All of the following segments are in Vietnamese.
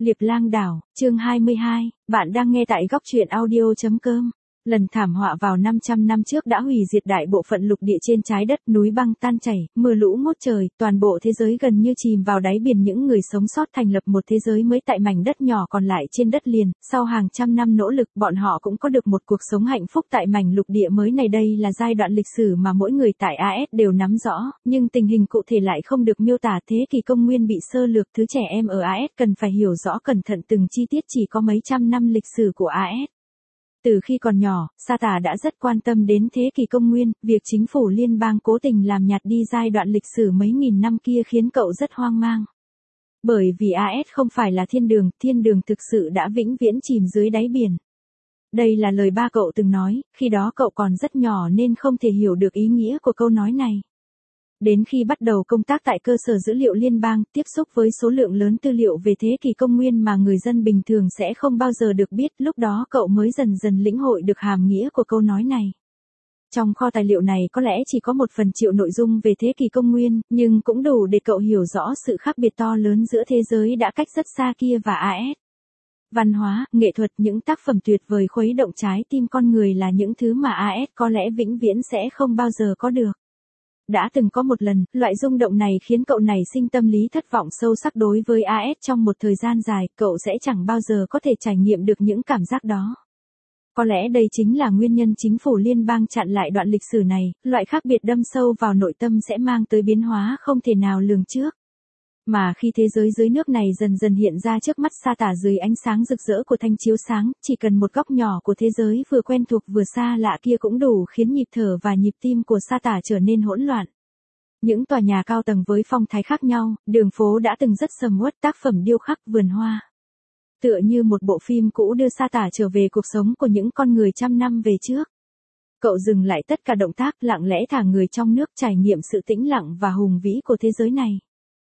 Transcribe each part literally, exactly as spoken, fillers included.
Liệp Lang đảo, chương hai mươi hai, bạn đang nghe tại góc truyện audio.com. Lần thảm họa vào năm trăm năm trước đã hủy diệt đại bộ phận lục địa trên trái đất, núi băng tan chảy, mưa lũ ngút trời, toàn bộ thế giới gần như chìm vào đáy biển. Những người sống sót thành lập một thế giới mới tại mảnh đất nhỏ còn lại trên đất liền. Sau hàng trăm năm nỗ lực, bọn họ cũng có được một cuộc sống hạnh phúc tại mảnh lục địa mới này. Đây là giai đoạn lịch sử mà mỗi người tại a ét đều nắm rõ, nhưng tình hình cụ thể lại không được miêu tả. Thế kỷ công nguyên bị sơ lược, thứ trẻ em ở a ét cần phải hiểu rõ cẩn thận từng chi tiết. Chỉ có mấy trăm năm lịch sử của a ét. Từ khi còn nhỏ, Sa Tả đã rất quan tâm đến thế kỷ công nguyên, việc chính phủ liên bang cố tình làm nhạt đi giai đoạn lịch sử mấy nghìn năm kia khiến cậu rất hoang mang. Bởi vì a ét không phải là thiên đường, thiên đường thực sự đã vĩnh viễn chìm dưới đáy biển. Đây là lời ba cậu từng nói, khi đó cậu còn rất nhỏ nên không thể hiểu được ý nghĩa của câu nói này. Đến khi bắt đầu công tác tại cơ sở dữ liệu liên bang, tiếp xúc với số lượng lớn tư liệu về thế kỷ công nguyên mà người dân bình thường sẽ không bao giờ được biết, lúc đó cậu mới dần dần lĩnh hội được hàm nghĩa của câu nói này. Trong kho tài liệu này có lẽ chỉ có một phần triệu nội dung về thế kỷ công nguyên, nhưng cũng đủ để cậu hiểu rõ sự khác biệt to lớn giữa thế giới đã cách rất xa kia và a ét. Văn hóa, nghệ thuật, những tác phẩm tuyệt vời khuấy động trái tim con người là những thứ mà a ét có lẽ vĩnh viễn sẽ không bao giờ có được. Đã từng có một lần, loại rung động này khiến cậu nảy sinh tâm lý thất vọng sâu sắc đối với a ét. Trong một thời gian dài, cậu sẽ chẳng bao giờ có thể trải nghiệm được những cảm giác đó. Có lẽ đây chính là nguyên nhân chính phủ liên bang chặn lại đoạn lịch sử này. Loại khác biệt đâm sâu vào nội tâm sẽ mang tới biến hóa không thể nào lường trước. Mà khi thế giới dưới nước này dần dần hiện ra trước mắt Sa Tả dưới ánh sáng rực rỡ của thanh chiếu sáng, chỉ cần một góc nhỏ của thế giới vừa quen thuộc vừa xa lạ kia cũng đủ khiến nhịp thở và nhịp tim của Sa Tả trở nên hỗn loạn. Những tòa nhà cao tầng với phong thái khác nhau, đường phố đã từng rất sầm uất, tác phẩm điêu khắc, vườn hoa. Tựa như một bộ phim cũ đưa Sa Tả trở về cuộc sống của những con người trăm năm về trước. Cậu dừng lại tất cả động tác, lặng lẽ thả người trong nước, trải nghiệm sự tĩnh lặng và hùng vĩ của thế giới này.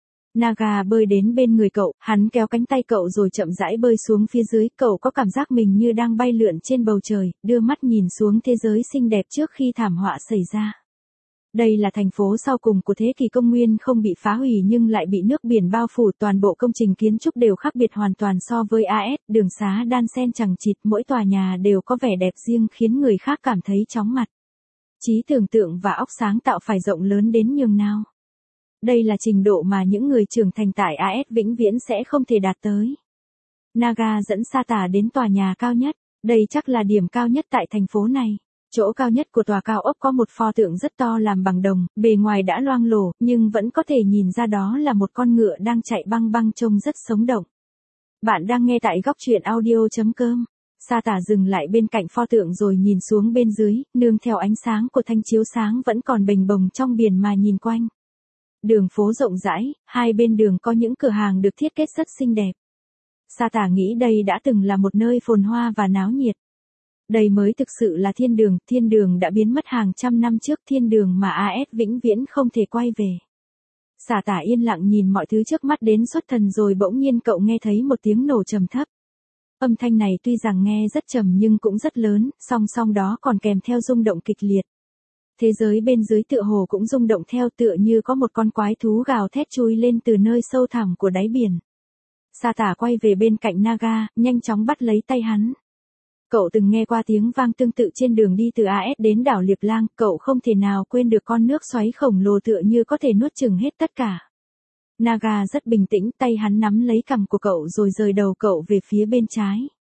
Naga bơi đến bên người cậu, hắn kéo cánh tay cậu rồi chậm rãi bơi xuống phía dưới. Cậu có cảm giác mình như đang bay lượn trên bầu trời, đưa mắt nhìn xuống thế giới xinh đẹp trước khi thảm họa xảy ra. Đây là thành phố sau cùng của thế kỷ công nguyên, không bị phá hủy nhưng lại bị nước biển bao phủ. Toàn bộ công trình kiến trúc đều khác biệt hoàn toàn so với a ét, đường xá đan xen chằng chịt, mỗi tòa nhà đều có vẻ đẹp riêng khiến người khác cảm thấy chóng mặt. Trí tưởng tượng và óc sáng tạo phải rộng lớn đến nhường nào. Đây là trình độ mà những người trưởng thành tại a ét vĩnh viễn sẽ không thể đạt tới. Naga dẫn Sa Tả đến tòa nhà cao nhất, đây chắc là điểm cao nhất tại thành phố này. Chỗ cao nhất của tòa cao ốc có một pho tượng rất to làm bằng đồng, bề ngoài đã loang lổ, nhưng vẫn có thể nhìn ra đó là một con ngựa đang chạy băng băng trông rất sống động. Bạn đang nghe tại góc truyện audio.com. Sa Tả dừng lại bên cạnh pho tượng rồi nhìn xuống bên dưới, nương theo ánh sáng của thanh chiếu sáng vẫn còn bềnh bồng trong biển mà nhìn quanh. Đường phố rộng rãi, hai bên đường có những cửa hàng được thiết kế rất xinh đẹp. Sa Tả nghĩ đây đã từng là một nơi phồn hoa và náo nhiệt. Đây mới thực sự là thiên đường, thiên đường đã biến mất hàng trăm năm trước, thiên đường mà a ét vĩnh viễn không thể quay về. Sa Tả yên lặng nhìn mọi thứ trước mắt đến xuất thần rồi bỗng nhiên cậu nghe thấy một tiếng nổ trầm thấp. Âm thanh này tuy rằng nghe rất trầm nhưng cũng rất lớn, song song đó còn kèm theo rung động kịch liệt. Thế giới bên dưới tựa hồ cũng rung động theo, tựa như có một con quái thú gào thét chui lên từ nơi sâu thẳm của đáy biển. Sa Tả quay về bên cạnh Naga, nhanh chóng bắt lấy tay hắn. Cậu từng nghe qua tiếng vang tương tự trên đường đi từ a ét đến đảo Liệp Lang, cậu không thể nào quên được con nước xoáy khổng lồ tựa như có thể nuốt chửng hết tất cả. Naga rất bình tĩnh, tay hắn nắm lấy cằm của cậu rồi rời đầu cậu về phía bên trái.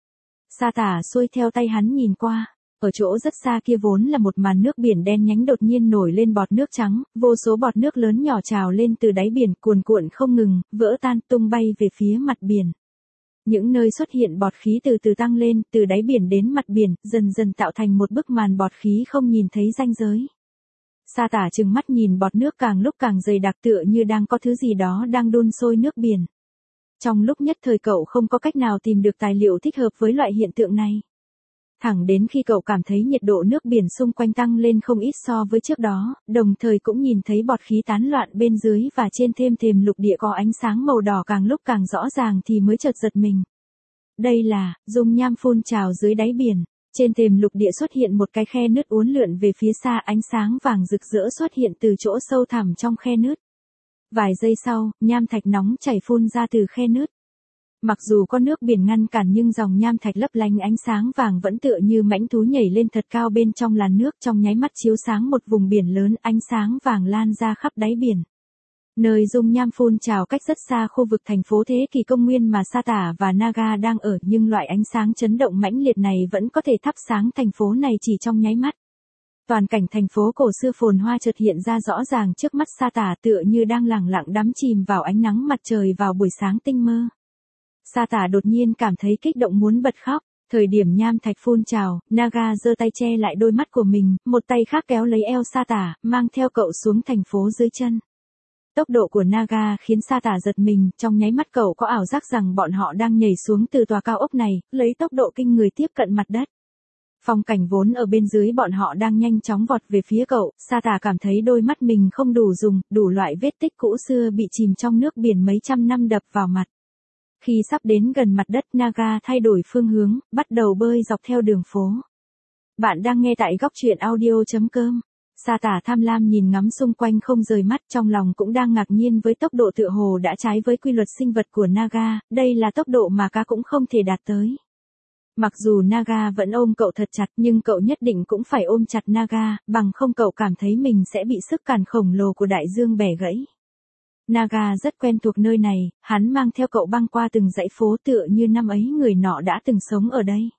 Sa Tả xuôi theo tay hắn nhìn qua. Ở chỗ rất xa kia vốn là một màn nước biển đen nhánh đột nhiên nổi lên bọt nước trắng, vô số bọt nước lớn nhỏ trào lên từ đáy biển, cuồn cuộn không ngừng, vỡ tan tung bay về phía mặt biển. Những nơi xuất hiện bọt khí từ từ tăng lên, từ đáy biển đến mặt biển, dần dần tạo thành một bức màn bọt khí không nhìn thấy ranh giới. Sa Tả trừng mắt nhìn bọt nước càng lúc càng dày đặc, tựa như đang có thứ gì đó đang đun sôi nước biển. Trong lúc nhất thời cậu không có cách nào tìm được tài liệu thích hợp với loại hiện tượng này. Thẳng đến khi cậu cảm thấy nhiệt độ nước biển xung quanh tăng lên không ít so với trước đó, đồng thời cũng nhìn thấy bọt khí tán loạn bên dưới và trên thêm thềm lục địa có ánh sáng màu đỏ càng lúc càng rõ ràng thì mới chợt giật mình. Đây là dung nham phun trào dưới đáy biển. Trên thềm lục địa xuất hiện một cái khe nứt uốn lượn về phía xa, ánh sáng vàng rực rỡ xuất hiện từ chỗ sâu thẳm trong khe nứt. Vài giây sau, nham thạch nóng chảy phun ra từ khe nứt. Mặc dù có nước biển ngăn cản nhưng dòng nham thạch lấp lánh ánh sáng vàng vẫn tựa như mãnh thú nhảy lên thật cao bên trong làn nước, trong nháy mắt chiếu sáng một vùng biển lớn, ánh sáng vàng lan ra khắp đáy biển. Nơi dung nham phun trào cách rất xa khu vực thành phố thế kỷ công nguyên mà Sa Tả và Naga đang ở, nhưng loại ánh sáng chấn động mãnh liệt này vẫn có thể thắp sáng thành phố này chỉ trong nháy mắt. Toàn cảnh thành phố cổ xưa phồn hoa chợt hiện ra rõ ràng trước mắt Sa Tả, tựa như đang lẳng lặng đắm chìm vào ánh nắng mặt trời vào buổi sáng tinh mơ. Sa Tả đột nhiên cảm thấy kích động muốn bật khóc. Thời điểm nham thạch phun trào, Naga giơ tay che lại đôi mắt của mình, một tay khác kéo lấy eo Sa Tả, mang theo cậu xuống thành phố dưới chân. Tốc độ của Naga khiến Sa Tả giật mình, trong nháy mắt cậu có ảo giác rằng bọn họ đang nhảy xuống từ tòa cao ốc này, lấy tốc độ kinh người tiếp cận mặt đất. Phong cảnh vốn ở bên dưới bọn họ đang nhanh chóng vọt về phía cậu, Sa Tả cảm thấy đôi mắt mình không đủ dùng, đủ loại vết tích cũ xưa bị chìm trong nước biển mấy trăm năm đập vào mặt. Khi sắp đến gần mặt đất, Naga thay đổi phương hướng, bắt đầu bơi dọc theo đường phố. Bạn đang nghe tại góc truyện audio chấm com. Sa Tả tham lam nhìn ngắm xung quanh không rời mắt, trong lòng cũng đang ngạc nhiên với tốc độ tựa hồ đã trái với quy luật sinh vật của Naga, đây là tốc độ mà cá cũng không thể đạt tới. Mặc dù Naga vẫn ôm cậu thật chặt nhưng cậu nhất định cũng phải ôm chặt Naga, bằng không cậu cảm thấy mình sẽ bị sức cản khổng lồ của đại dương bẻ gãy. Naga rất quen thuộc nơi này, hắn mang theo cậu băng qua từng dãy phố tựa như năm ấy người nọ đã từng sống ở đây.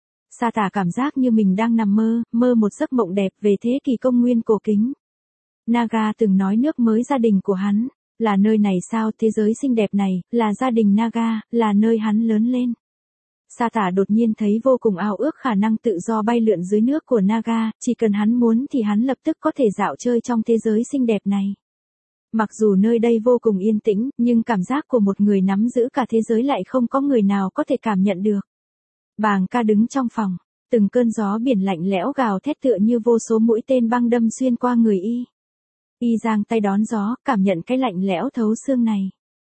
Sa Tả cảm giác như mình đang nằm mơ, mơ một giấc mộng đẹp về thế kỷ công nguyên cổ kính. Naga từng nói nước mới gia đình của hắn, là nơi này sao, thế giới xinh đẹp này, là gia đình Naga, là nơi hắn lớn lên. Sa Tả đột nhiên thấy vô cùng ao ước khả năng tự do bay lượn dưới nước của Naga, chỉ cần hắn muốn thì hắn lập tức có thể dạo chơi trong thế giới xinh đẹp này. Mặc dù nơi đây vô cùng yên tĩnh, nhưng cảm giác của một người nắm giữ cả thế giới lại không có người nào có thể cảm nhận được. Bàng ca đứng trong phòng, từng cơn gió biển lạnh lẽo gào thét tựa như vô số mũi tên băng đâm xuyên qua người y. Y giang tay đón gió, cảm nhận cái lạnh lẽo thấu xương này.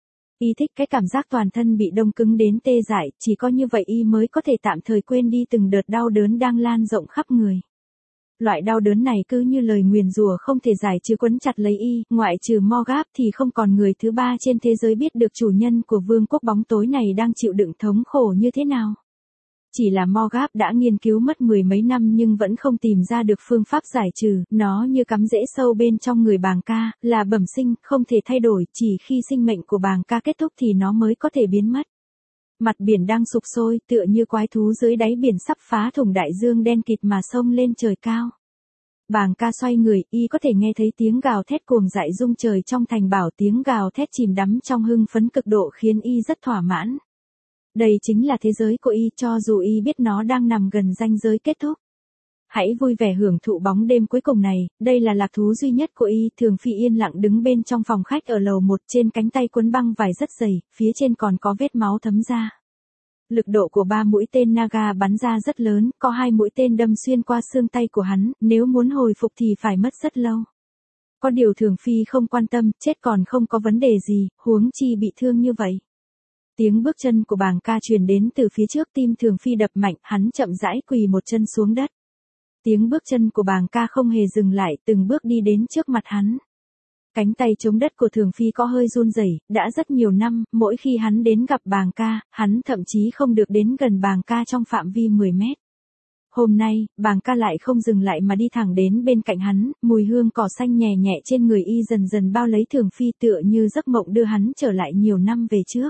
Y thích cái cảm giác toàn thân bị đông cứng đến tê dại, chỉ có như vậy y mới có thể tạm thời quên đi từng đợt đau đớn đang lan rộng khắp người. Loại đau đớn này cứ như lời nguyền rủa không thể giải trừ quấn chặt lấy y, ngoại trừ Morgap thì không còn người thứ ba trên thế giới biết được chủ nhân của vương quốc bóng tối này đang chịu đựng thống khổ như thế nào. Chỉ là Morgap đã nghiên cứu mất mười mấy năm nhưng vẫn không tìm ra được phương pháp giải trừ, nó như cắm rễ sâu bên trong người Bàng ca, là bẩm sinh, không thể thay đổi, chỉ khi sinh mệnh của Bàng ca kết thúc thì nó mới có thể biến mất. Mặt biển đang sục sôi, tựa như quái thú dưới đáy biển sắp phá thủng đại dương đen kịt mà xông lên trời cao. Bàng ca xoay người, y có thể nghe thấy tiếng gào thét cuồng dại rung trời trong thành bảo, tiếng gào thét chìm đắm trong hưng phấn cực độ khiến y rất thỏa mãn. Đây chính là thế giới của y, cho dù y biết nó đang nằm gần ranh giới kết thúc. Hãy vui vẻ hưởng thụ bóng đêm cuối cùng này, đây là lạc thú duy nhất của y. Thường Phi yên lặng đứng bên trong phòng khách ở lầu một, trên cánh tay quấn băng vải rất dày, phía trên còn có vết máu thấm ra. Lực độ của ba mũi tên Naga bắn ra rất lớn, có hai mũi tên đâm xuyên qua xương tay của hắn, nếu muốn hồi phục thì phải mất rất lâu. Có điều Thường Phi không quan tâm, chết còn không có vấn đề gì, huống chi bị thương như vậy. Tiếng bước chân của Bàng ca truyền đến từ phía trước, tim Thường Phi đập mạnh, hắn chậm rãi quỳ một chân xuống đất. Tiếng bước chân của Bàng ca không hề dừng lại, từng bước đi đến trước mặt hắn. Cánh tay chống đất của Thường Phi có hơi run rẩy, đã rất nhiều năm, mỗi khi hắn đến gặp Bàng ca, hắn thậm chí không được đến gần Bàng ca trong phạm vi mười mét. Hôm nay, Bàng ca lại không dừng lại mà đi thẳng đến bên cạnh hắn, mùi hương cỏ xanh nhẹ nhẹ trên người y dần dần bao lấy Thường Phi, tựa như giấc mộng đưa hắn trở lại nhiều năm về trước.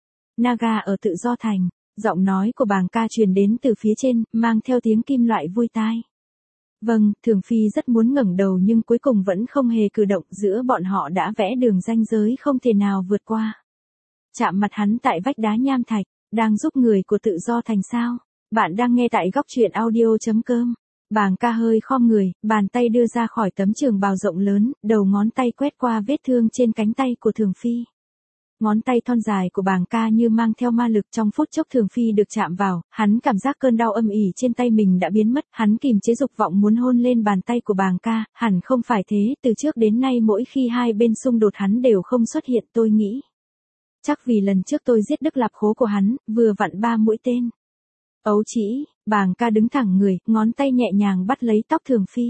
Naga ở Tự Do Thành, giọng nói của Bàng ca truyền đến từ phía trên, mang theo tiếng kim loại vui tai. Vâng, Thường Phi rất muốn ngẩng đầu nhưng cuối cùng vẫn không hề cử động, giữa bọn họ đã vẽ đường ranh giới không thể nào vượt qua. Chạm mặt hắn tại vách đá nham thạch, đang giúp người của Tự Do Thành sao? Bạn đang nghe tại góc truyện audio chấm com. Bàng ca hơi khom người, bàn tay đưa ra khỏi tấm trường bào rộng lớn, đầu ngón tay quét qua vết thương trên cánh tay của Thường Phi. Ngón tay thon dài của Bàng ca như mang theo ma lực, trong phút chốc Thường Phi được chạm vào, hắn cảm giác cơn đau âm ỉ trên tay mình đã biến mất, hắn kìm chế dục vọng muốn hôn lên bàn tay của Bàng ca, hẳn không phải thế, từ trước đến nay mỗi khi hai bên xung đột hắn đều không xuất hiện, tôi nghĩ. Chắc vì lần trước tôi giết Đức Lạp Khố của hắn, vừa vặn ba mũi tên. Ấu chỉ, Bàng ca đứng thẳng người, ngón tay nhẹ nhàng bắt lấy tóc Thường Phi.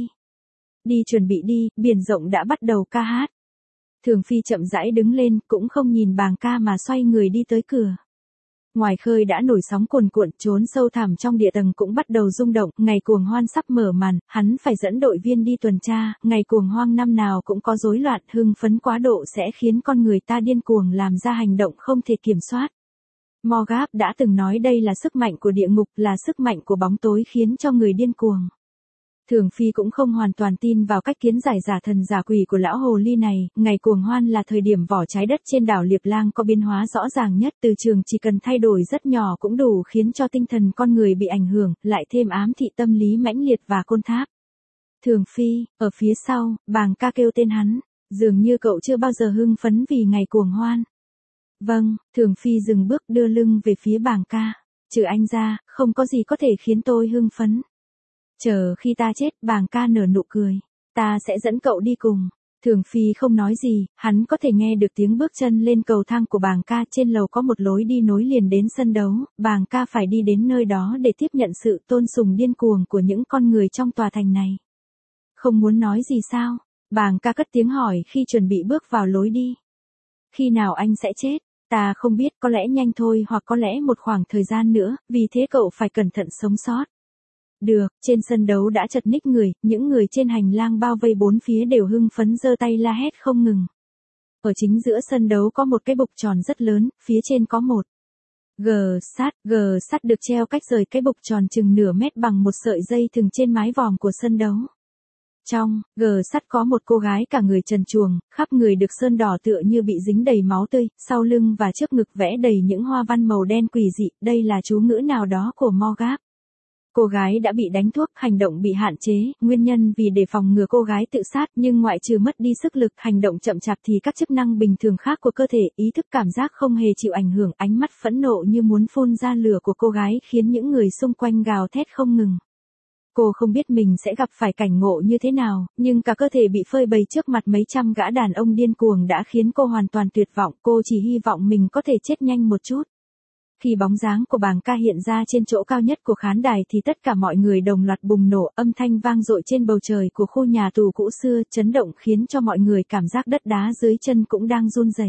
Đi chuẩn bị đi, biển rộng đã bắt đầu ca hát. Thường Phi chậm rãi đứng lên, cũng không nhìn Bàng ca mà xoay người đi tới cửa. Ngoài khơi đã nổi sóng cuồn cuộn, trốn sâu thẳm trong địa tầng cũng bắt đầu rung động, ngày cuồng hoan sắp mở màn, hắn phải dẫn đội viên đi tuần tra, ngày cuồng hoang năm nào cũng có rối loạn, hưng phấn quá độ sẽ khiến con người ta điên cuồng làm ra hành động không thể kiểm soát. Morgap đã từng nói đây là sức mạnh của địa ngục, là sức mạnh của bóng tối khiến cho người điên cuồng. Thường Phi cũng không hoàn toàn tin vào cách kiến giải giả thần giả quỷ của lão hồ ly này, ngày cuồng hoan là thời điểm vỏ trái đất trên đảo Liệp Lang có biến hóa rõ ràng nhất, từ trường chỉ cần thay đổi rất nhỏ cũng đủ khiến cho tinh thần con người bị ảnh hưởng, lại thêm ám thị tâm lý mãnh liệt và côn tháp. Thường Phi, ở phía sau, Bàng Ca kêu tên hắn, dường như cậu chưa bao giờ hưng phấn vì ngày cuồng hoan. Vâng, Thường Phi dừng bước đưa lưng về phía Bàng Ca, trừ anh ra, không có gì có thể khiến tôi hưng phấn. Chờ khi ta chết, Bàng Ca nở nụ cười. Ta sẽ dẫn cậu đi cùng. Thường Phi không nói gì, hắn có thể nghe được tiếng bước chân lên cầu thang của Bàng Ca, trên lầu có một lối đi nối liền đến sân đấu, Bàng Ca phải đi đến nơi đó để tiếp nhận sự tôn sùng điên cuồng của những con người trong tòa thành này. Không muốn nói gì sao? Bàng Ca cất tiếng hỏi khi chuẩn bị bước vào lối đi. Khi nào anh sẽ chết? Ta không biết, có lẽ nhanh thôi hoặc có lẽ một khoảng thời gian nữa, vì thế cậu phải cẩn thận sống sót. Được, trên sân đấu đã chật ních người, những người trên hành lang bao vây bốn phía đều hưng phấn giơ tay la hét không ngừng. Ở chính giữa sân đấu có một cái bục tròn rất lớn, phía trên có một gờ sắt, gờ sắt được treo cách rời cái bục tròn chừng nửa mét bằng một sợi dây thừng trên mái vòm của sân đấu. Trong gờ sắt có một cô gái cả người trần truồng, khắp người được sơn đỏ tựa như bị dính đầy máu tươi, sau lưng và trước ngực vẽ đầy những hoa văn màu đen quỷ dị, đây là chú ngữ nào đó của Morgap. Cô gái đã bị đánh thuốc, hành động bị hạn chế, nguyên nhân vì để phòng ngừa cô gái tự sát, nhưng ngoại trừ mất đi sức lực, hành động chậm chạp thì các chức năng bình thường khác của cơ thể, ý thức cảm giác không hề chịu ảnh hưởng, ánh mắt phẫn nộ như muốn phun ra lửa của cô gái khiến những người xung quanh gào thét không ngừng. Cô không biết mình sẽ gặp phải cảnh ngộ như thế nào, nhưng cả cơ thể bị phơi bày trước mặt mấy trăm gã đàn ông điên cuồng đã khiến cô hoàn toàn tuyệt vọng, cô chỉ hy vọng mình có thể chết nhanh một chút. Khi bóng dáng của Bàng Ca hiện ra trên chỗ cao nhất của khán đài thì tất cả mọi người đồng loạt bùng nổ, âm thanh vang dội trên bầu trời của khu nhà tù cũ xưa, chấn động khiến cho mọi người cảm giác đất đá dưới chân cũng đang run rẩy.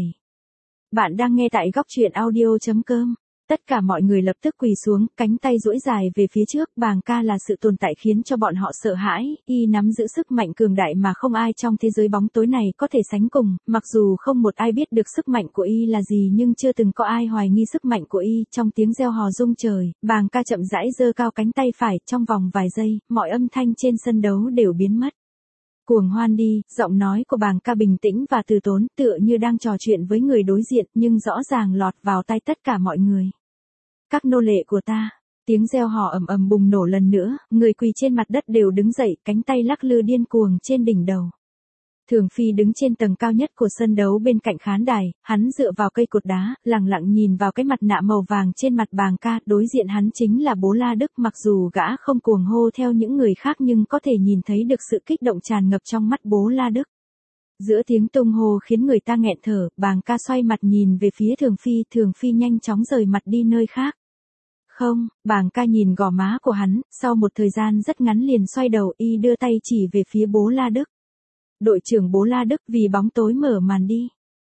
Bạn đang nghe tại góc truyện audio chấm com. Tất cả mọi người lập tức quỳ xuống, cánh tay duỗi dài về phía trước, Bàng Ca là sự tồn tại khiến cho bọn họ sợ hãi, y nắm giữ sức mạnh cường đại mà không ai trong thế giới bóng tối này có thể sánh cùng, mặc dù không một ai biết được sức mạnh của y là gì nhưng chưa từng có ai hoài nghi sức mạnh của y, trong tiếng reo hò rung trời, Bàng Ca chậm rãi giơ cao cánh tay phải, trong vòng vài giây, mọi âm thanh trên sân đấu đều biến mất. Cuồng hoan đi, giọng nói của Bàng Ca bình tĩnh và từ tốn, tựa như đang trò chuyện với người đối diện, nhưng rõ ràng lọt vào tai tất cả mọi người. Các nô lệ của ta, tiếng reo hò ầm ầm bùng nổ lần nữa, người quỳ trên mặt đất đều đứng dậy, cánh tay lắc lư điên cuồng trên đỉnh đầu. Thường Phi đứng trên tầng cao nhất của sân đấu bên cạnh khán đài, hắn dựa vào cây cột đá, lặng lặng nhìn vào cái mặt nạ màu vàng trên mặt Bàng Ca, đối diện hắn chính là Bố La Đức, mặc dù gã không cuồng hô theo những người khác nhưng có thể nhìn thấy được sự kích động tràn ngập trong mắt Bố La Đức. Giữa tiếng tung hô khiến người ta nghẹn thở, Bàng Ca xoay mặt nhìn về phía Thường Phi, Thường Phi nhanh chóng rời mặt đi nơi khác. Không, Bàng Ca nhìn gò má của hắn, sau một thời gian rất ngắn liền xoay đầu, y đưa tay chỉ về phía Bố La Đức. Đội trưởng Bố La Đức, vì bóng tối mở màn đi.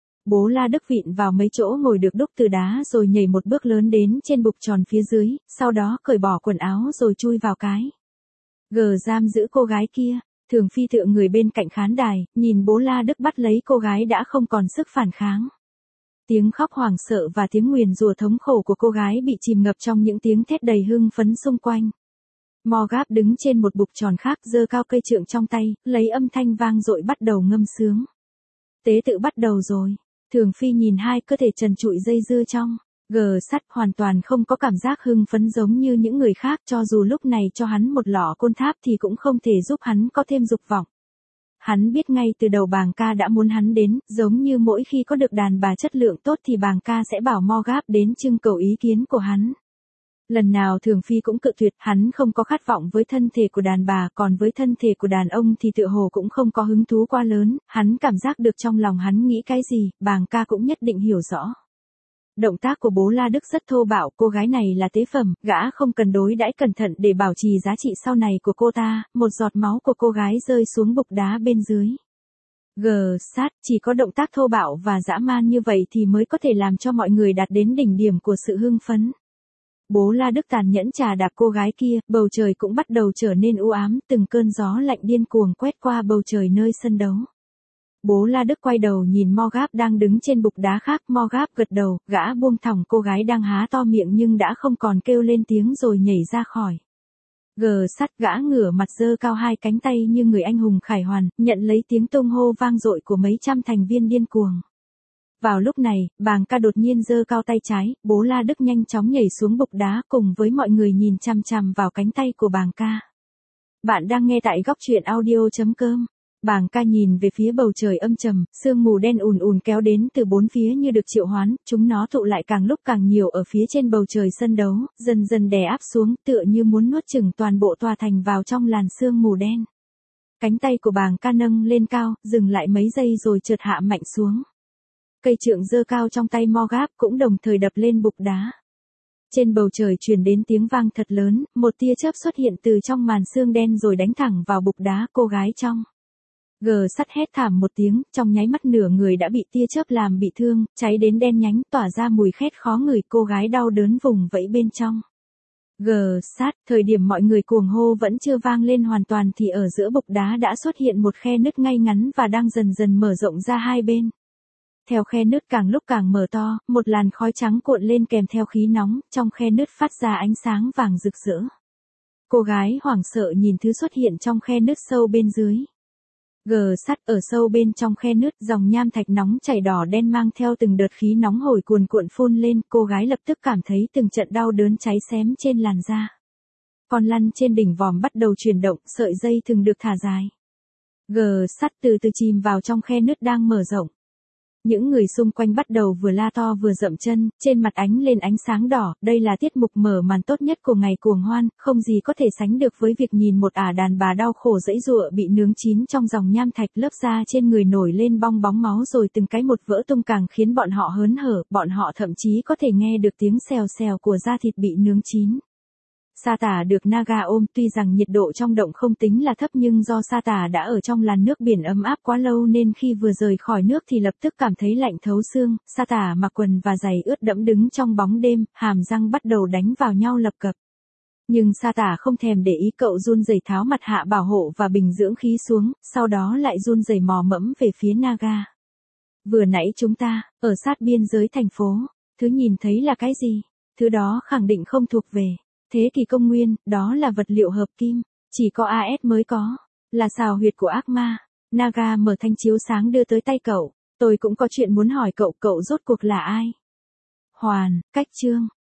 Bố La Đức vịn vào mấy chỗ ngồi được đúc từ đá rồi nhảy một bước lớn đến trên bục tròn phía dưới, sau đó cởi bỏ quần áo rồi chui vào cái gờ giam giữ cô gái kia. Thường Phi tựa người bên cạnh khán đài, nhìn Bố La Đức bắt lấy cô gái đã không còn sức phản kháng. Tiếng khóc hoảng sợ và tiếng nguyền rủa thống khổ của cô gái bị chìm ngập trong những tiếng thét đầy hưng phấn xung quanh. Morgap đứng trên một bục tròn khác, giơ cao cây trượng trong tay, lấy âm thanh vang dội bắt đầu ngâm sướng. Tế tự bắt đầu rồi. Thường Phi nhìn hai cơ thể trần trụi dây dưa trong gờ sắt, hoàn toàn không có cảm giác hưng phấn giống như những người khác, cho dù lúc này cho hắn một lọ côn tháp thì cũng không thể giúp hắn có thêm dục vọng. Hắn biết ngay từ đầu Bàng Ca đã muốn hắn đến, giống như mỗi khi có được đàn bà chất lượng tốt thì Bàng Ca sẽ bảo Morgap đến trưng cầu ý kiến của hắn. Lần nào Thường Phi cũng cự tuyệt, hắn không có khát vọng với thân thể của đàn bà, còn với thân thể của đàn ông thì tựa hồ cũng không có hứng thú quá lớn, hắn cảm giác được trong lòng hắn nghĩ cái gì, Bàng Ca cũng nhất định hiểu rõ. Động tác của Bố La Đức rất thô bạo, cô gái này là tế phẩm, gã không cần đối đãi cẩn thận để bảo trì giá trị sau này của cô ta, một giọt máu của cô gái rơi xuống bục đá bên dưới G sát, chỉ có động tác thô bạo và dã man như vậy thì mới có thể làm cho mọi người đạt đến đỉnh điểm của sự hưng phấn. Bố La Đức tàn nhẫn chà đạp cô gái kia, bầu trời cũng bắt đầu trở nên u ám, từng cơn gió lạnh điên cuồng quét qua bầu trời nơi sân đấu. Bố La Đức quay đầu nhìn Morgap đang đứng trên bục đá khác, Morgap gật đầu, gã buông thõng cô gái đang há to miệng nhưng đã không còn kêu lên tiếng rồi nhảy ra khỏi. Gờ sắt, gã ngửa mặt giơ cao hai cánh tay như người anh hùng khải hoàn, nhận lấy tiếng tung hô vang dội của mấy trăm thành viên điên cuồng. Vào lúc này, Bàng Ca đột nhiên giơ cao tay trái, bố La Đức nhanh chóng nhảy xuống bục đá cùng với mọi người nhìn chằm chằm vào cánh tay của Bàng Ca. Bạn đang nghe tại góc truyện audio chấm com. Bàng Ca nhìn về phía bầu trời âm trầm, sương mù đen ùn ùn kéo đến từ bốn phía như được triệu hoán, chúng nó tụ lại càng lúc càng nhiều ở phía trên bầu trời sân đấu, dần dần đè áp xuống tựa như muốn nuốt chửng toàn bộ tòa thành vào trong làn sương mù đen. Cánh tay của Bàng Ca nâng lên cao, dừng lại mấy giây rồi chợt hạ mạnh xuống. Cây trượng giơ cao trong tay Morgap cũng đồng thời đập lên bục đá. Trên bầu trời truyền đến tiếng vang thật lớn, một tia chớp xuất hiện từ trong màn sương đen rồi đánh thẳng vào bục đá cô gái trong. Gờ sắt hét thảm một tiếng, trong nháy mắt nửa người đã bị tia chớp làm bị thương, cháy đến đen nhánh, tỏa ra mùi khét khó ngửi, cô gái đau đớn vùng vẫy bên trong. Gờ sát, thời điểm mọi người cuồng hô vẫn chưa vang lên hoàn toàn thì ở giữa bục đá đã xuất hiện một khe nứt ngay ngắn và đang dần dần mở rộng ra hai bên. Theo khe nứt càng lúc càng mở to, một làn khói trắng cuộn lên kèm theo khí nóng, trong khe nứt phát ra ánh sáng vàng rực rỡ. Cô gái hoảng sợ nhìn thứ xuất hiện trong khe nứt sâu bên dưới. Gờ sắt, ở sâu bên trong khe nứt, dòng nham thạch nóng chảy đỏ đen mang theo từng đợt khí nóng hổi cuồn cuộn phun lên, cô gái lập tức cảm thấy từng trận đau đớn cháy xém trên làn da. Con lăn trên đỉnh vòm bắt đầu chuyển động, sợi dây thường được thả dài. Gờ sắt từ từ chìm vào trong khe nứt đang mở rộng. Những người xung quanh bắt đầu vừa la to vừa dậm chân, trên mặt ánh lên ánh sáng đỏ, đây là tiết mục mở màn tốt nhất của ngày cuồng hoan, không gì có thể sánh được với việc nhìn một ả đàn bà đau khổ dẫy dụa bị nướng chín trong dòng nham thạch, lớp da trên người nổi lên bong bóng máu rồi từng cái một vỡ tung càng khiến bọn họ hớn hở, bọn họ thậm chí có thể nghe được tiếng xèo xèo của da thịt bị nướng chín. Sa Tả được Naga ôm, tuy rằng nhiệt độ trong động không tính là thấp nhưng do Sa Tả đã ở trong làn nước biển ấm áp quá lâu nên khi vừa rời khỏi nước thì lập tức cảm thấy lạnh thấu xương. Sa Tả mặc quần và giày ướt đẫm đứng trong bóng đêm, hàm răng bắt đầu đánh vào nhau lập cập. Nhưng Sa Tả không thèm để ý, cậu run rẩy tháo mặt hạ bảo hộ và bình dưỡng khí xuống, sau đó lại run rẩy mò mẫm về phía Naga. Vừa nãy chúng ta, ở sát biên giới thành phố, thứ nhìn thấy là cái gì? Thứ đó khẳng định không thuộc về thế kỷ công nguyên, đó là vật liệu hợp kim, chỉ có a ét mới có, là xào huyệt của ác ma. Naga mở thanh chiếu sáng đưa tới tay cậu, tôi cũng có chuyện muốn hỏi cậu, cậu rốt cuộc là ai? Hoàn, cách chương.